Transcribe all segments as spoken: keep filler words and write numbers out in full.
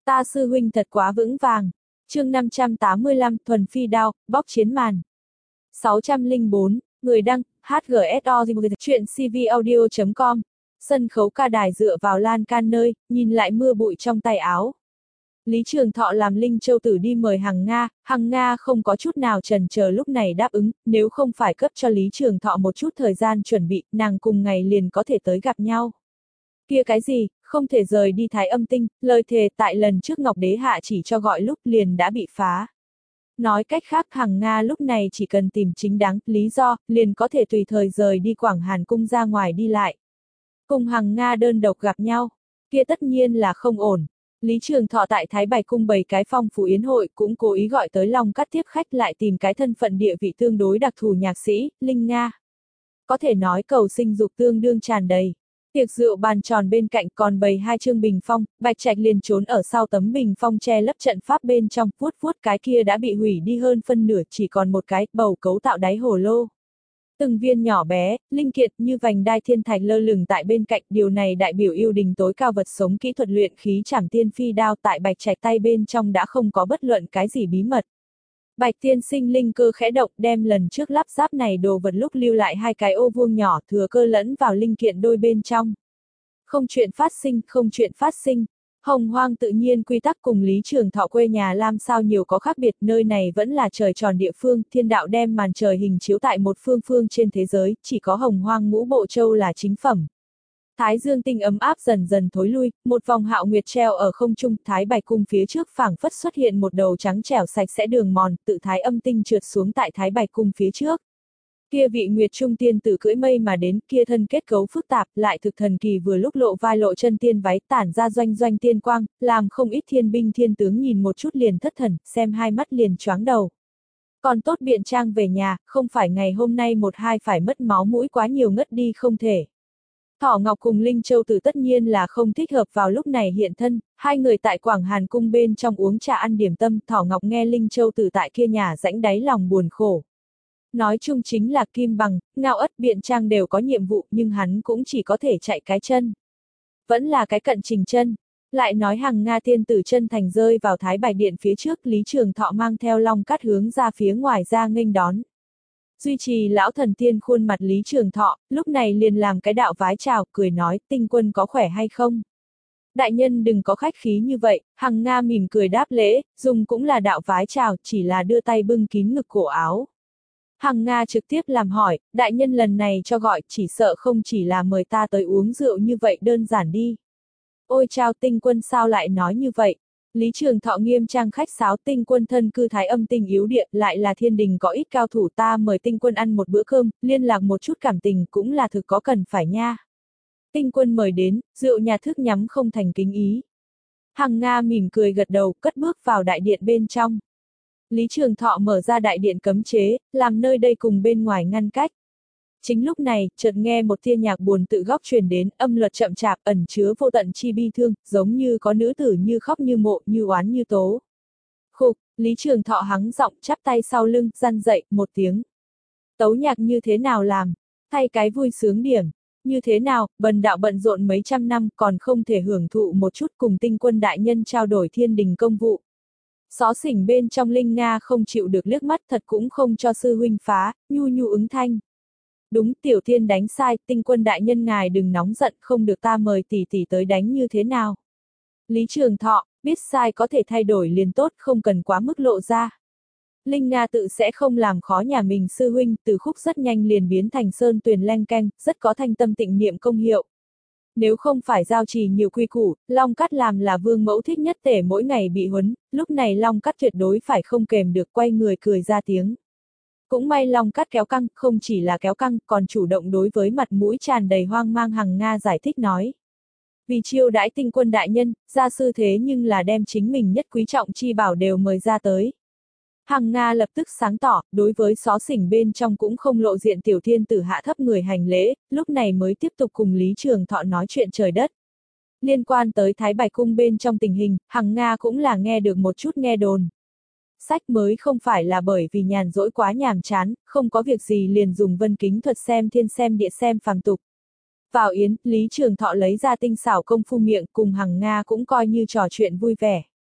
Ta sư huynh thật quá vững vàng. Chương năm trăm tám mươi lăm, thuần phi đao, bóc chiến màn. sáu không bốn, người đăng, hát giê ét o chuyện cvaudio chấm com. Sân khấu ca đài dựa vào lan can nơi, nhìn lại mưa bụi trong tay áo. Lý Trường Thọ làm Linh Châu Tử đi mời Hằng Nga, Hằng Nga không có chút nào chần chờ lúc này đáp ứng, nếu không phải cấp cho Lý Trường Thọ một chút thời gian chuẩn bị, nàng cùng ngày liền có thể tới gặp nhau. Kia cái gì, không thể rời đi Thái Âm Tinh, lời thề tại lần trước Ngọc Đế Hạ chỉ cho gọi lúc liền đã bị phá. Nói cách khác Hằng Nga lúc này chỉ cần tìm chính đáng, lý do, liền có thể tùy thời rời đi Quảng Hàn Cung ra ngoài đi lại. Cùng Hằng Nga đơn độc gặp nhau, kia tất nhiên là không ổn. Lý Trường Thọ tại Thái Bạch Cung bày cái phong phú yến hội cũng cố ý gọi tới Long Cắt tiếp khách lại tìm cái thân phận địa vị tương đối đặc thù nhạc sĩ, Linh Nga. Có thể nói cầu sinh dục tương đương tràn đầy. Tiệc rượu bàn tròn bên cạnh còn bày hai chương bình phong, Bạch Trạch liền trốn ở sau tấm bình phong che lấp trận pháp bên trong, vuốt vuốt cái kia đã bị hủy đi hơn phân nửa, chỉ còn một cái bầu cấu tạo đáy hồ lô. Từng viên nhỏ bé, linh kiện như vành đai thiên thạch lơ lửng tại bên cạnh, điều này đại biểu yêu đình tối cao vật sống kỹ thuật luyện khí Trảm Tiên Phi đao tại Bạch Trạch tay bên trong đã không có bất luận cái gì bí mật. Bạch tiên sinh linh cơ khẽ động, đem lần trước lắp ráp này đồ vật lúc lưu lại hai cái ô vuông nhỏ thừa cơ lẫn vào linh kiện đôi bên trong. Không chuyện phát sinh, không chuyện phát sinh. Hồng Hoang tự nhiên quy tắc cùng Lý Trường Thọ quê nhà làm sao nhiều có khác biệt, nơi này vẫn là trời tròn địa phương, thiên đạo đem màn trời hình chiếu tại một phương phương trên thế giới, chỉ có Hồng Hoang ngũ bộ châu là chính phẩm. Thái dương tinh ấm áp dần dần thối lui, một vòng hạo nguyệt treo ở không trung, Thái Bạch Cung phía trước phảng phất xuất hiện một đầu trắng trẻo sạch sẽ đường mòn, tự Thái Âm Tinh trượt xuống tại Thái Bạch Cung phía trước. Kia vị Nguyệt Trung tiên tử cưỡi mây mà đến, kia thân kết cấu phức tạp, lại thực thần kỳ vừa lúc lộ vai lộ chân tiên váy tản ra doanh doanh tiên quang, làm không ít thiên binh thiên tướng nhìn một chút liền thất thần, xem hai mắt liền choáng đầu. Còn tốt biện trang về nhà, không phải ngày hôm nay một hai phải mất máu mũi quá nhiều ngất đi không thể. Thỏ Ngọc cùng Linh Châu Tử tất nhiên là không thích hợp vào lúc này hiện thân, hai người tại Quảng Hàn Cung bên trong uống trà ăn điểm tâm, Thỏ Ngọc nghe Linh Châu Tử tại kia nhà rãnh đáy lòng buồn khổ. Nói chung chính là Kim Bằng, Ngao Ất biện trang đều có nhiệm vụ nhưng hắn cũng chỉ có thể chạy cái chân. Vẫn là cái cận trình chân. Lại nói Hằng Nga tiên tử chân thành rơi vào Thái Bạch Điện phía trước, Lý Trường Thọ mang theo Long Cắt hướng ra phía ngoài ra nghênh đón. Duy trì lão thần tiên khuôn mặt Lý Trường Thọ, lúc này liền làm cái đạo vái chào, cười nói, Tinh quân có khỏe hay không? Đại nhân đừng có khách khí như vậy, Hằng Nga mỉm cười đáp lễ, dùng cũng là đạo vái chào, chỉ là đưa tay bưng kín ngực cổ áo. Hằng Nga trực tiếp làm hỏi, đại nhân lần này cho gọi, chỉ sợ không chỉ là mời ta tới uống rượu như vậy đơn giản đi. Ôi chao, Tinh quân sao lại nói như vậy? Lý Trường Thọ nghiêm trang khách sáo, Tinh quân thân cư Thái Âm Tinh yếu địa, lại là thiên đình có ít cao thủ, ta mời Tinh quân ăn một bữa cơm, liên lạc một chút cảm tình cũng là thực có cần phải nha. Tinh quân mời đến, rượu nhà thức nhắm không thành kính ý. Hằng Nga mỉm cười gật đầu, cất bước vào đại điện bên trong. Lý Trường Thọ mở ra đại điện cấm chế, làm nơi đây cùng bên ngoài ngăn cách. Chính lúc này, chợt nghe một tia nhạc buồn tự góc truyền đến, âm luật chậm chạp, ẩn chứa vô tận chi bi thương, giống như có nữ tử như khóc như mộ, như oán như tố. Khục, Lý Trường Thọ hắng giọng, chắp tay sau lưng, răn dậy, một tiếng. Tấu nhạc như thế nào làm? Thay cái vui sướng điểm. Như thế nào, bần đạo bận rộn mấy trăm năm, còn không thể hưởng thụ một chút cùng Tinh quân đại nhân trao đổi thiên đình công vụ. Xó xỉnh bên trong Linh Nga không chịu được liếc mắt, thật cũng không cho sư huynh phá, nhu nhu ứng thanh. Đúng, tiểu thiên đánh sai, Tinh quân đại nhân ngài đừng nóng giận, không được ta mời tỷ tỷ tới đánh như thế nào. Lý Trường Thọ, biết sai có thể thay đổi liền tốt, không cần quá mức lộ ra. Linh Nga tự sẽ không làm khó nhà mình sư huynh, từ khúc rất nhanh liền biến thành sơn tuyền leng keng, rất có thanh tâm tịnh niệm công hiệu. Nếu không phải giao trì nhiều quy củ, Long Cắt làm là vương mẫu thích nhất tể mỗi ngày bị huấn, lúc này Long Cắt tuyệt đối phải không kềm được quay người cười ra tiếng. Cũng may Long Cắt kéo căng, không chỉ là kéo căng, còn chủ động đối với mặt mũi tràn đầy hoang mang Hằng Nga giải thích nói. Vì chiêu đãi Tinh quân đại nhân, gia sư thế nhưng là đem chính mình nhất quý trọng chi bảo đều mời ra tới. Hằng Nga lập tức sáng tỏ, đối với xó xỉnh bên trong cũng không lộ diện tiểu thiên tử hạ thấp người hành lễ, lúc này mới tiếp tục cùng Lý Trường Thọ nói chuyện trời đất. Liên quan tới Thái Bạch Cung bên trong tình hình, Hằng Nga cũng là nghe được một chút nghe đồn. Sách mới không phải là bởi vì nhàn rỗi quá nhàm chán, không có việc gì liền dùng vân kính thuật xem thiên xem địa xem phàm tục. Vào yến, Lý Trường Thọ lấy ra tinh xảo công phu miệng cùng Hằng Nga cũng coi như trò chuyện vui vẻ.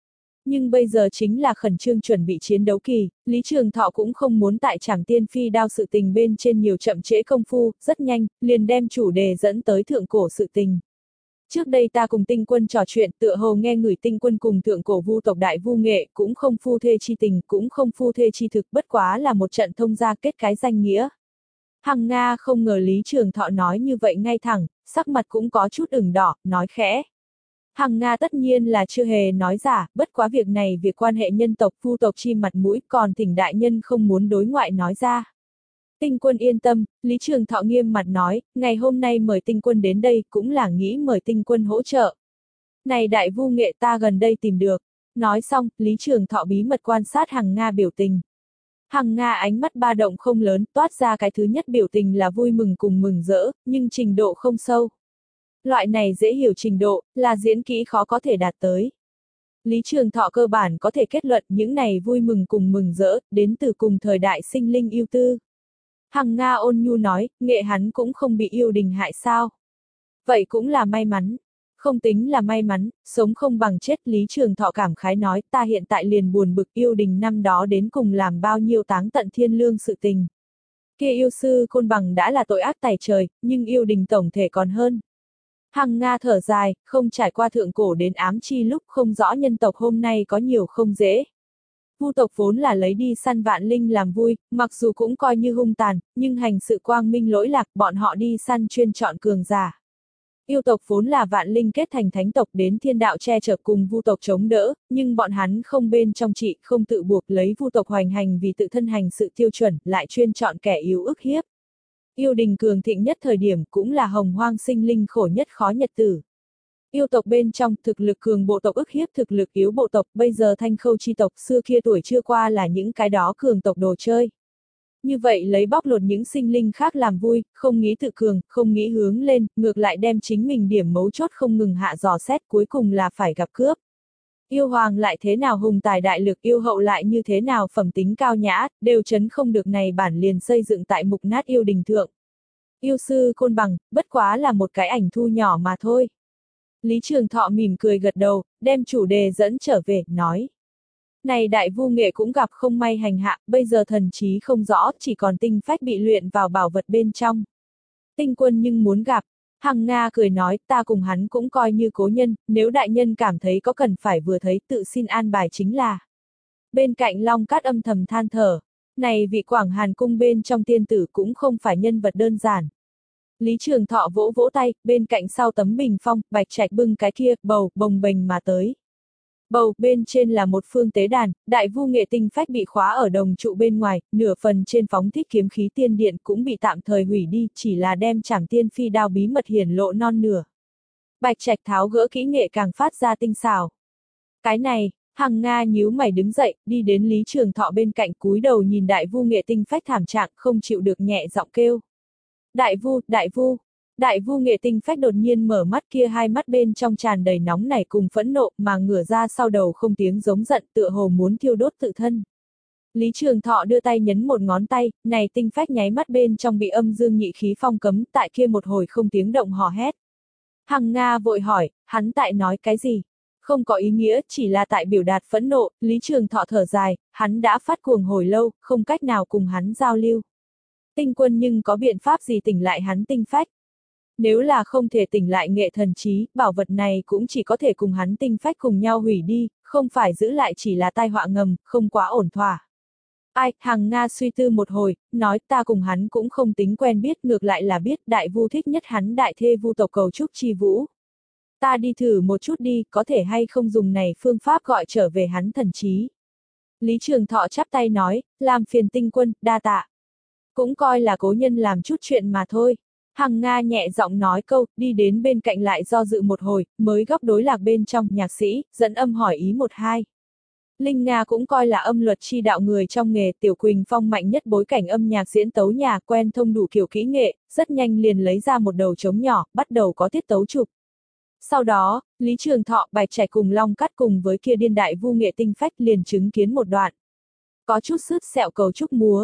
Nhưng bây giờ chính là khẩn trương chuẩn bị chiến đấu kỳ, Lý Trường Thọ cũng không muốn tại Trảm Tiên Phi Đao sự tình bên trên nhiều chậm trễ công phu, rất nhanh, liền đem chủ đề dẫn tới thượng cổ sự tình. Trước đây ta cùng Tinh Quân trò chuyện, tựa hồ nghe người Tinh Quân cùng thượng cổ vu tộc đại vu nghệ, cũng không phu thê chi tình, cũng không phu thê chi thực, bất quá là một trận thông gia kết cái danh nghĩa. Hằng Nga không ngờ Lý Trường Thọ nói như vậy ngay thẳng, sắc mặt cũng có chút ửng đỏ, nói khẽ. Hằng Nga tất nhiên là chưa hề nói giả, bất quá việc này việc quan hệ nhân tộc vu tộc chi mặt mũi, còn thỉnh đại nhân không muốn đối ngoại nói ra. Tinh Quân yên tâm, Lý Trường Thọ nghiêm mặt nói, ngày hôm nay mời Tinh Quân đến đây cũng là nghĩ mời Tinh Quân hỗ trợ. Này đại vu nghệ ta gần đây tìm được. Nói xong, Lý Trường Thọ bí mật quan sát Hằng Nga biểu tình. Hằng Nga ánh mắt ba động không lớn, toát ra cái thứ nhất biểu tình là vui mừng cùng mừng rỡ, nhưng trình độ không sâu. Loại này dễ hiểu trình độ, là diễn kỹ khó có thể đạt tới. Lý Trường Thọ cơ bản có thể kết luận những này vui mừng cùng mừng rỡ, đến từ cùng thời đại sinh linh yêu tư. Hằng Nga ôn nhu nói, nghệ hắn cũng không bị yêu đình hại sao. Vậy cũng là may mắn. Không tính là may mắn, sống không bằng chết. Lý Trường Thọ cảm khái nói, ta hiện tại liền buồn bực yêu đình năm đó đến cùng làm bao nhiêu táng tận thiên lương sự tình. Kia yêu sư Côn Bằng đã là tội ác tày trời, nhưng yêu đình tổng thể còn hơn. Hằng Nga thở dài, không trải qua thượng cổ đến ám chi lúc không rõ nhân tộc hôm nay có nhiều không dễ. Vu tộc vốn là lấy đi săn vạn linh làm vui, mặc dù cũng coi như hung tàn, nhưng hành sự quang minh lỗi lạc, bọn họ đi săn chuyên chọn cường giả. Yêu tộc vốn là vạn linh kết thành thánh tộc đến thiên đạo che chở cùng vu tộc chống đỡ, nhưng bọn hắn không bên trong trị, không tự buộc lấy vu tộc hoành hành vì tự thân hành sự tiêu chuẩn, lại chuyên chọn kẻ yếu ức hiếp. Yêu đình cường thịnh nhất thời điểm cũng là hồng hoang sinh linh khổ nhất khó nhật tử. Yêu tộc bên trong thực lực cường bộ tộc ức hiếp thực lực yếu bộ tộc, bây giờ thanh khâu chi tộc xưa kia tuổi chưa qua là những cái đó cường tộc đồ chơi. Như vậy lấy bóc lột những sinh linh khác làm vui, không nghĩ tự cường, không nghĩ hướng lên, ngược lại đem chính mình điểm mấu chốt không ngừng hạ dò xét, cuối cùng là phải gặp cướp. Yêu hoàng lại thế nào hùng tài đại lực, yêu hậu lại như thế nào phẩm tính cao nhã, đều chấn không được này bản liền xây dựng tại mục nát yêu đình thượng. Yêu sư Côn Bằng, bất quá là một cái ảnh thu nhỏ mà thôi. Lý Trường Thọ mỉm cười gật đầu, đem chủ đề dẫn trở về, nói. Này đại vu nghệ cũng gặp không may hành hạ, bây giờ thần trí không rõ, chỉ còn tinh phách bị luyện vào bảo vật bên trong. Tinh Quân nhưng muốn gặp. Hằng Nga cười nói, ta cùng hắn cũng coi như cố nhân, nếu đại nhân cảm thấy có cần phải vừa thấy tự xin an bài chính là. Bên cạnh Long Cát âm thầm than thở, này vị Quảng Hàn cung bên trong tiên tử cũng không phải nhân vật đơn giản. Lý Trường Thọ vỗ vỗ tay, bên cạnh sau tấm bình phong, Bạch Trạch bưng cái kia, bầu, bồng bềnh mà tới. Bầu, bên trên là một phương tế đàn, đại vu nghệ tinh phách bị khóa ở đồng trụ bên ngoài, nửa phần trên phóng thích kiếm khí tiên điện cũng bị tạm thời hủy đi, chỉ là đem Trảm Tiên Phi Đao bí mật hiển lộ non nửa. Bạch Trạch tháo gỡ kỹ nghệ càng phát ra tinh xảo. Cái này, Hằng Nga nhíu mày đứng dậy, đi đến Lý Trường Thọ bên cạnh cúi đầu nhìn đại vu nghệ tinh phách thảm trạng, không chịu được nhẹ giọng kêu. Đại vu, đại vu. Đại vu nghệ tinh phách đột nhiên mở mắt, kia hai mắt bên trong tràn đầy nóng nảy cùng phẫn nộ, mà ngửa ra sau đầu không tiếng giống giận, tựa hồ muốn thiêu đốt tự thân. Lý Trường Thọ đưa tay nhấn một ngón tay, này tinh phách nháy mắt bên trong bị âm dương nhị khí phong cấm, tại kia một hồi không tiếng động hò hét. Hằng Nga vội hỏi, hắn tại nói cái gì? Không có ý nghĩa, chỉ là tại biểu đạt phẫn nộ. Lý Trường Thọ thở dài, hắn đã phát cuồng hồi lâu, không cách nào cùng hắn giao lưu. Tinh Quân nhưng có biện pháp gì tỉnh lại hắn tinh phách? Nếu là không thể tỉnh lại nghệ thần trí, bảo vật này cũng chỉ có thể cùng hắn tinh phách cùng nhau hủy đi, không phải giữ lại chỉ là tai họa ngầm, không quá ổn thỏa. Ai, Hằng Nga suy tư một hồi, nói ta cùng hắn cũng không tính quen biết, ngược lại là biết đại vu thích nhất hắn đại thê vu tộc cầu trúc chi vũ. Ta đi thử một chút đi, có thể hay không dùng này phương pháp gọi trở về hắn thần trí. Lý Trường Thọ chắp tay nói, làm phiền Tinh Quân, đa tạ. Cũng coi là cố nhân làm chút chuyện mà thôi. Hằng Nga nhẹ giọng nói câu, đi đến bên cạnh lại do dự một hồi, mới góc đối lạc bên trong, nhạc sĩ, dẫn âm hỏi ý một hai. Linh Nga cũng coi là âm luật chi đạo người trong nghề, Tiểu Quỳnh Phong mạnh nhất bối cảnh âm nhạc diễn tấu nhà, quen thông đủ kiểu kỹ nghệ, rất nhanh liền lấy ra một đầu trống nhỏ, bắt đầu có tiết tấu chụp. Sau đó, Lý Trường Thọ, Bạch Trạch cùng Long Cát cùng với kia điên đại vu nghệ tinh phách liền chứng kiến một đoạn. Có chút sứt sẹo cầu trúc múa.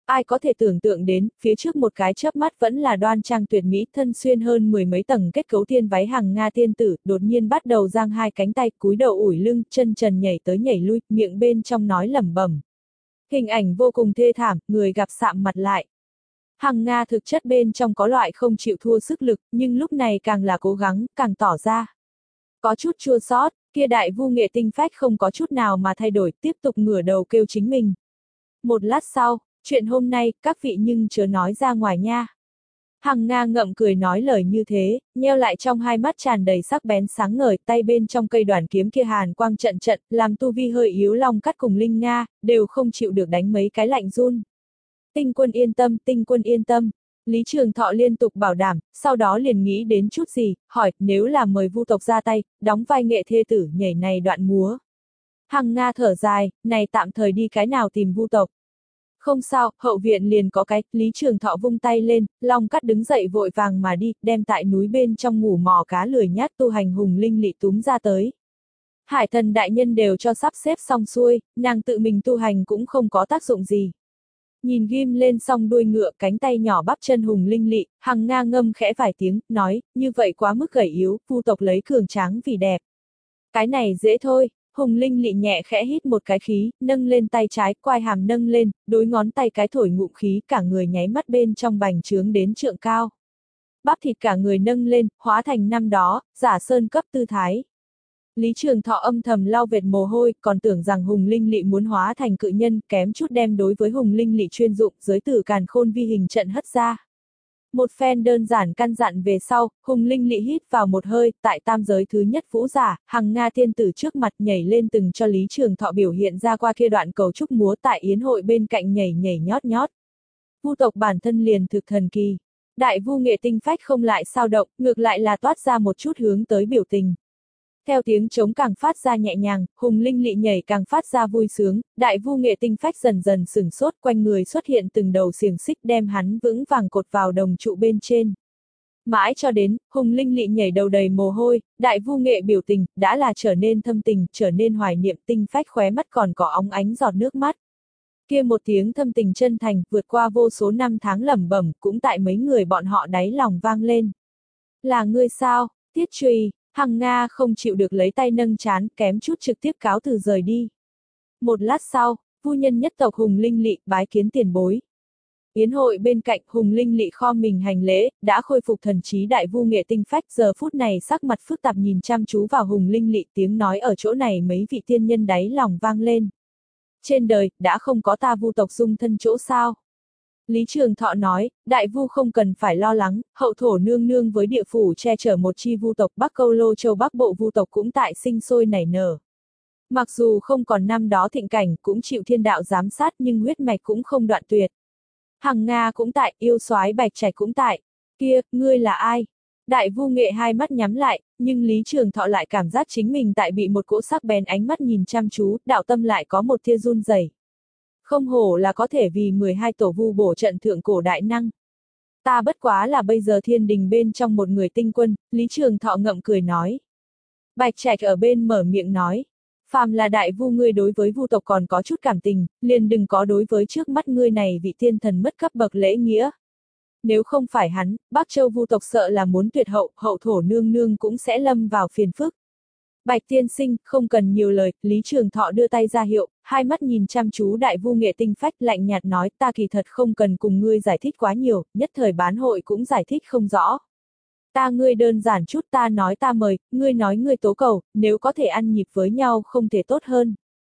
Ai có thể tưởng tượng đến, phía trước một cái chớp mắt vẫn là đoan trang tuyệt mỹ, thân xuyên hơn mười mấy tầng kết cấu tiên váy Hằng Nga tiên tử, đột nhiên bắt đầu giang hai cánh tay, cúi đầu ủi lưng, chân trần nhảy tới nhảy lui, miệng bên trong nói lẩm bẩm. Hình ảnh vô cùng thê thảm, người gặp sạm mặt lại. Hằng Nga thực chất bên trong có loại không chịu thua sức lực, nhưng lúc này càng là cố gắng, càng tỏ ra. Có chút chua xót, kia đại vu nghệ tinh phách không có chút nào mà thay đổi, tiếp tục ngửa đầu kêu chính mình. Một lát sau, chuyện hôm nay, các vị nhưng chớ nói ra ngoài nha. Hằng Nga ngậm cười nói lời như thế, nheo lại trong hai mắt tràn đầy sắc bén sáng ngời, tay bên trong cây đoàn kiếm kia hàn quang trận trận, làm tu vi hơi yếu Long Cắt cùng Linh Nga, đều không chịu được đánh mấy cái lạnh run. Tinh quân yên tâm, tinh quân yên tâm. Lý Trường Thọ liên tục bảo đảm, sau đó liền nghĩ đến chút gì, hỏi, nếu là mời vu tộc ra tay, đóng vai nghệ thê tử nhảy này đoạn múa. Hằng Nga thở dài, này tạm thời đi cái nào tìm vu tộc. Không sao, hậu viện liền có cái, Lý Trường Thọ vung tay lên, Long Cắt đứng dậy vội vàng mà đi, đem tại núi bên trong ngủ mò cá lười nhát tu hành hùng linh lị túm ra tới. Hải thần đại nhân đều cho sắp xếp xong xuôi, nàng tự mình tu hành cũng không có tác dụng gì. Nhìn ghim lên song đuôi ngựa, cánh tay nhỏ bắp chân hùng linh lị, Hằng Nga ngâm khẽ vài tiếng, nói, như vậy quá mức gầy yếu, vu tộc lấy cường tráng vì đẹp. Cái này dễ thôi. Hùng linh lị nhẹ khẽ hít một cái khí, nâng lên tay trái, quai hàm nâng lên, đối ngón tay cái thổi ngụm khí, cả người nháy mắt bên trong bành trướng đến trượng cao. Bắp thịt cả người nâng lên, hóa thành năm đó, giả sơn cấp tư thái. Lý Trường Thọ âm thầm lau vệt mồ hôi, còn tưởng rằng Hùng Linh Lị muốn hóa thành cự nhân, kém chút đem đối với Hùng Linh Lị chuyên dụng giới tử càn khôn vi hình trận hất ra. Một phen đơn giản căn dặn về sau, Hùng Linh Lị hít vào một hơi, tại tam giới thứ nhất vũ giả, Hằng Nga tiên tử trước mặt nhảy lên từng cho Lý Trường Thọ biểu hiện ra qua kia đoạn cầu trúc múa tại yến hội bên cạnh nhảy nhảy nhót nhót. Vu tộc bản thân liền thực thần kỳ. Đại vu nghệ tinh phách không lại sao động, ngược lại là toát ra một chút hướng tới biểu tình. Theo tiếng trống càng phát ra nhẹ nhàng, Hùng Linh Lị nhảy càng phát ra vui sướng, đại vu nghệ tinh phách dần dần sửng sốt, quanh người xuất hiện từng đầu xiềng xích đem hắn vững vàng cột vào đồng trụ bên trên. Mãi cho đến, Hùng Linh Lị nhảy đầu đầy mồ hôi, đại vu nghệ biểu tình, đã là trở nên thâm tình, trở nên hoài niệm, tinh phách khóe mắt còn có óng ánh giọt nước mắt. Kia một tiếng thâm tình chân thành, vượt qua vô số năm tháng lẩm bẩm, cũng tại mấy người bọn họ đáy lòng vang lên. Là ngươi sao, Tiết Trùy? Hằng Nga không chịu được lấy tay nâng trán, kém chút trực tiếp cáo từ rời đi. Một lát sau, phu nhân nhất tộc Hùng Linh Lị bái kiến tiền bối. Yến hội bên cạnh, Hùng Linh Lị kho mình hành lễ, đã khôi phục thần trí đại vu nghệ tinh phách, giờ phút này sắc mặt phức tạp nhìn chăm chú vào Hùng Linh Lị, tiếng nói ở chỗ này mấy vị tiên nhân đáy lòng vang lên. Trên đời, đã không có ta vu tộc dung thân chỗ sao? Lý Trường Thọ nói, đại vu không cần phải lo lắng, hậu thổ nương nương với địa phủ che chở một chi vu tộc Bắc Câu Lô Châu Bắc Bộ vu tộc cũng tại sinh sôi nảy nở. Mặc dù không còn năm đó thịnh cảnh cũng chịu thiên đạo giám sát nhưng huyết mạch cũng không đoạn tuyệt. Hằng Nga cũng tại, yêu soái Bạch Trạch cũng tại. Kia, ngươi là ai? Đại vu nghệ hai mắt nhắm lại, nhưng Lý Trường Thọ lại cảm giác chính mình tại bị một cỗ sắc bén ánh mắt nhìn chăm chú, đạo tâm lại có một tia run rẩy. Không hổ là có thể vì mười hai tổ vu bổ trận thượng cổ đại năng. Ta bất quá là bây giờ thiên đình bên trong một người tinh quân, Lý Trường Thọ ngậm cười nói. Bạch Trạch ở bên mở miệng nói. Phàm là đại vu ngươi đối với vu tộc còn có chút cảm tình, liền đừng có đối với trước mắt ngươi này vị thiên thần mất cấp bậc lễ nghĩa. Nếu không phải hắn, Bắc Châu vu tộc sợ là muốn tuyệt hậu, hậu thổ nương nương cũng sẽ lâm vào phiền phức. Bạch tiên sinh, không cần nhiều lời, Lý Trường Thọ đưa tay ra hiệu, hai mắt nhìn chăm chú đại vu nghệ tinh phách lạnh nhạt nói, ta kỳ thật không cần cùng ngươi giải thích quá nhiều, nhất thời bán hội cũng giải thích không rõ. Ta ngươi đơn giản chút, ta nói ta mời, ngươi nói ngươi tố cầu, nếu có thể ăn nhịp với nhau không thể tốt hơn.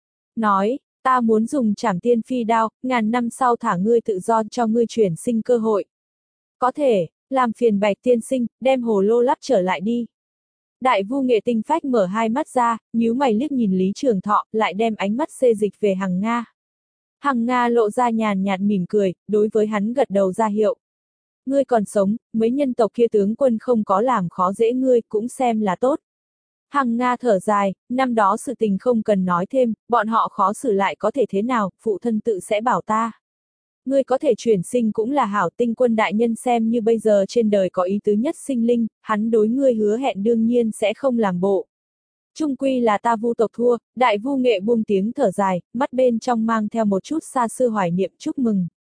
Nói, ta muốn dùng trảm tiên phi đao, ngàn năm sau thả ngươi tự do cho ngươi chuyển sinh cơ hội. Có thể, làm phiền Bạch tiên sinh, đem hồ lô lắp trở lại đi. Đại vu nghệ tinh phách mở hai mắt ra, nhíu mày liếc nhìn Lý Trường Thọ, lại đem ánh mắt xê dịch về Hằng Nga. Hằng Nga lộ ra nhàn nhạt mỉm cười, đối với hắn gật đầu ra hiệu. Ngươi còn sống, mấy nhân tộc kia tướng quân không có làm khó dễ ngươi, cũng xem là tốt. Hằng Nga thở dài, năm đó sự tình không cần nói thêm, bọn họ khó xử lại có thể thế nào, phụ thân tự sẽ bảo ta. Ngươi có thể chuyển sinh cũng là hảo, tinh quân đại nhân xem như bây giờ trên đời có ý tứ nhất sinh linh, hắn đối ngươi hứa hẹn đương nhiên sẽ không làm bộ. Trung quy là ta vu tộc thua, đại vu nghệ buông tiếng thở dài, mắt bên trong mang theo một chút xa xưa hoài niệm chúc mừng.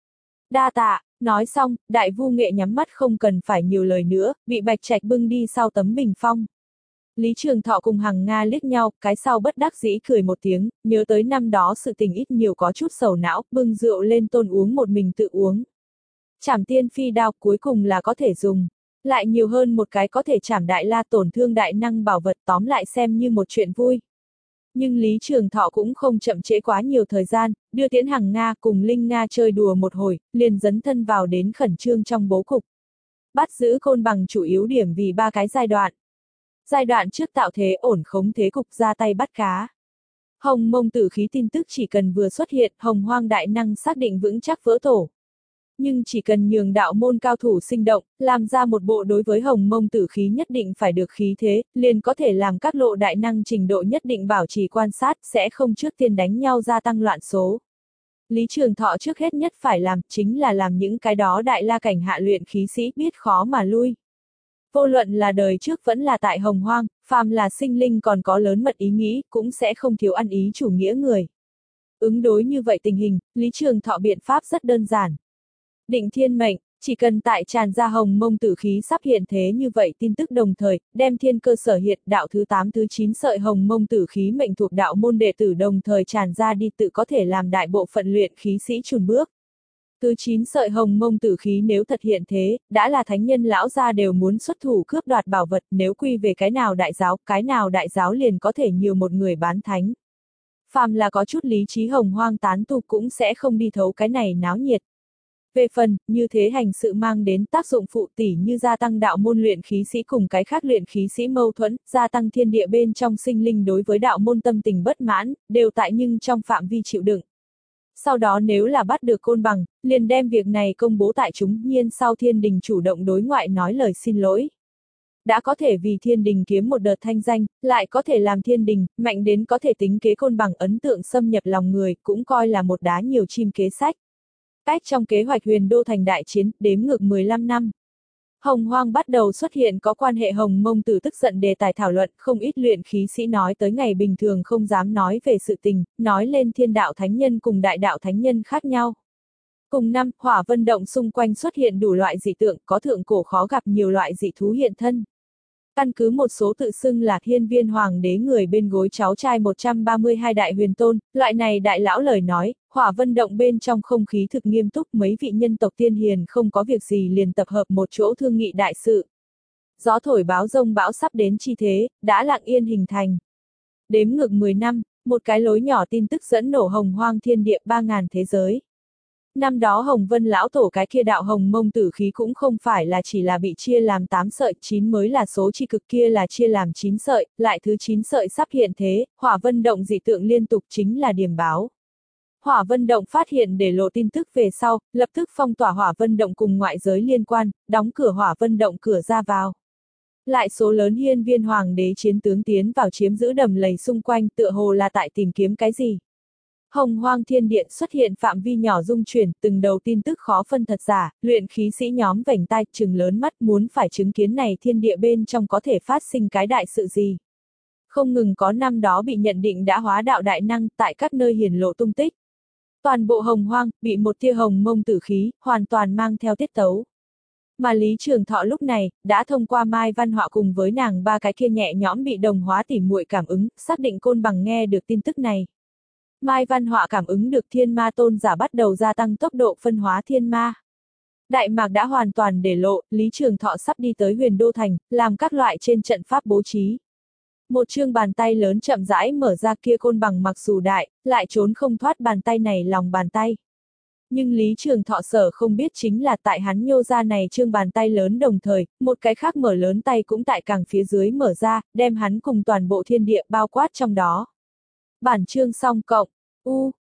Đa tạ, nói xong, Đại Vu Nghệ nhắm mắt không cần phải nhiều lời nữa, bị Bạch Trạch bưng đi sau tấm bình phong. Lý Trường Thọ cùng Hằng Nga liếc nhau, cái sau bất đắc dĩ cười một tiếng, nhớ tới năm đó sự tình ít nhiều có chút sầu não, bưng rượu lên tôn uống một mình tự uống. Trảm tiên phi đao cuối cùng là có thể dùng, lại nhiều hơn một cái có thể trảm đại la tổn thương đại năng bảo vật, tóm lại xem như một chuyện vui. Nhưng Lý Trường Thọ cũng không chậm trễ quá nhiều thời gian, đưa Tiễn Hằng Nga cùng Linh Nga chơi đùa một hồi, liền dấn thân vào đến khẩn trương trong bố cục. Bắt giữ côn bằng chủ yếu điểm vì ba cái giai đoạn. Giai đoạn trước tạo thế ổn khống thế cục, ra tay bắt cá. Hồng mông tử khí tin tức chỉ cần vừa xuất hiện, hồng hoang đại năng xác định vững chắc vỡ tổ. Nhưng chỉ cần nhường đạo môn cao thủ sinh động, làm ra một bộ đối với hồng mông tử khí nhất định phải được khí thế, liền có thể làm các lộ đại năng trình độ nhất định bảo trì quan sát, sẽ không trước tiên đánh nhau gia tăng loạn số. Lý Trường Thọ trước hết nhất phải làm, chính là làm những cái đó đại la cảnh hạ luyện khí sĩ biết khó mà lui. Vô luận là đời trước vẫn là tại hồng hoang, phàm là sinh linh còn có lớn mật ý nghĩ, cũng sẽ không thiếu ăn ý chủ nghĩa người. Ứng đối như vậy tình hình, Lý Trường Thọ biện pháp rất đơn giản. Định thiên mệnh, chỉ cần tại tràn ra hồng mông tử khí sắp hiện thế như vậy tin tức đồng thời, đem thiên cơ sở hiện đạo thứ tám thứ chín sợi hồng mông tử khí mệnh thuộc đạo môn đệ tử đồng thời tràn ra đi tự có thể làm đại bộ phận luyện khí sĩ chùn bước. Thứ chín sợi hồng mông tử khí nếu thật hiện thế, đã là thánh nhân lão gia đều muốn xuất thủ cướp đoạt bảo vật, nếu quy về cái nào đại giáo, cái nào đại giáo liền có thể nhiều một người bán thánh. Phàm là có chút lý trí hồng hoang tán tu cũng sẽ không đi thấu cái này náo nhiệt. Về phần, như thế hành sự mang đến tác dụng phụ tỉ như gia tăng đạo môn luyện khí sĩ cùng cái khác luyện khí sĩ mâu thuẫn, gia tăng thiên địa bên trong sinh linh đối với đạo môn tâm tình bất mãn, đều tại nhưng trong phạm vi chịu đựng. Sau đó nếu là bắt được côn bằng, liền đem việc này công bố tại chúng, nhiên sau thiên đình chủ động đối ngoại nói lời xin lỗi. Đã có thể vì thiên đình kiếm một đợt thanh danh, lại có thể làm thiên đình, mạnh đến có thể tính kế côn bằng ấn tượng xâm nhập lòng người, cũng coi là một đá nhiều chim kế sách. Cách trong kế hoạch huyền đô thành đại chiến, đếm ngược mười lăm năm. Hồng hoang bắt đầu xuất hiện có quan hệ hồng mông tử tức giận đề tài thảo luận, không ít luyện khí sĩ nói tới ngày bình thường không dám nói về sự tình, nói lên thiên đạo thánh nhân cùng đại đạo thánh nhân khác nhau. Cùng năm, hỏa vân động xung quanh xuất hiện đủ loại dị tượng, có thượng cổ khó gặp nhiều loại dị thú hiện thân. Căn cứ một số tự xưng là hiên viên hoàng đế người bên gối cháu trai một trăm ba mươi hai đại huyền tôn, loại này đại lão lời nói, hỏa vân động bên trong không khí thực nghiêm túc, mấy vị nhân tộc tiên hiền không có việc gì liền tập hợp một chỗ thương nghị đại sự. Gió thổi báo rông bão sắp đến chi thế, đã lặng yên hình thành. Đếm ngược mười năm, một cái lối nhỏ tin tức dẫn nổ hồng hoang thiên địa ba ngàn thế giới. Năm đó Hồng Vân lão tổ cái kia đạo hồng mông tử khí cũng không phải là chỉ là bị chia làm tám sợi, chín mới là số chi cực kia là chia làm chín sợi, lại thứ chín sợi sắp hiện thế, hỏa vân động dị tượng liên tục chính là điểm báo. Hỏa vân động phát hiện để lộ tin tức về sau, lập tức phong tỏa hỏa vân động cùng ngoại giới liên quan, đóng cửa hỏa vân động cửa ra vào. Lại số lớn hiên viên hoàng đế chiến tướng tiến vào chiếm giữ đầm lầy xung quanh tựa hồ là tại tìm kiếm cái gì. Hồng hoang thiên điện xuất hiện phạm vi nhỏ dung chuyển, từng đầu tin tức khó phân thật giả, luyện khí sĩ nhóm vành tai trừng lớn mắt muốn phải chứng kiến này thiên địa bên trong có thể phát sinh cái đại sự gì. Không ngừng có năm đó bị nhận định đã hóa đạo đại năng tại các nơi hiển lộ tung tích. Toàn bộ hồng hoang, bị một tia hồng mông tử khí, hoàn toàn mang theo tiết tấu. Mà Lý Trường Thọ lúc này, đã thông qua Mai Văn Họa cùng với nàng ba cái kia nhẹ nhõm bị đồng hóa tỉ muội cảm ứng, xác định côn bằng nghe được tin tức này. Mai Văn Họa cảm ứng được thiên ma tôn giả bắt đầu gia tăng tốc độ phân hóa thiên ma. Đại mạc đã hoàn toàn để lộ, Lý Trường Thọ sắp đi tới huyền đô thành, làm các loại trên trận pháp bố trí. Một chương bàn tay lớn chậm rãi mở ra kia côn bằng mặc dù đại, lại trốn không thoát bàn tay này lòng bàn tay. Nhưng Lý Trường Thọ sở không biết chính là tại hắn nhô ra này chương bàn tay lớn đồng thời, một cái khác mở lớn tay cũng tại càng phía dưới mở ra, đem hắn cùng toàn bộ thiên địa bao quát trong đó. Bản chương xong cộng, U,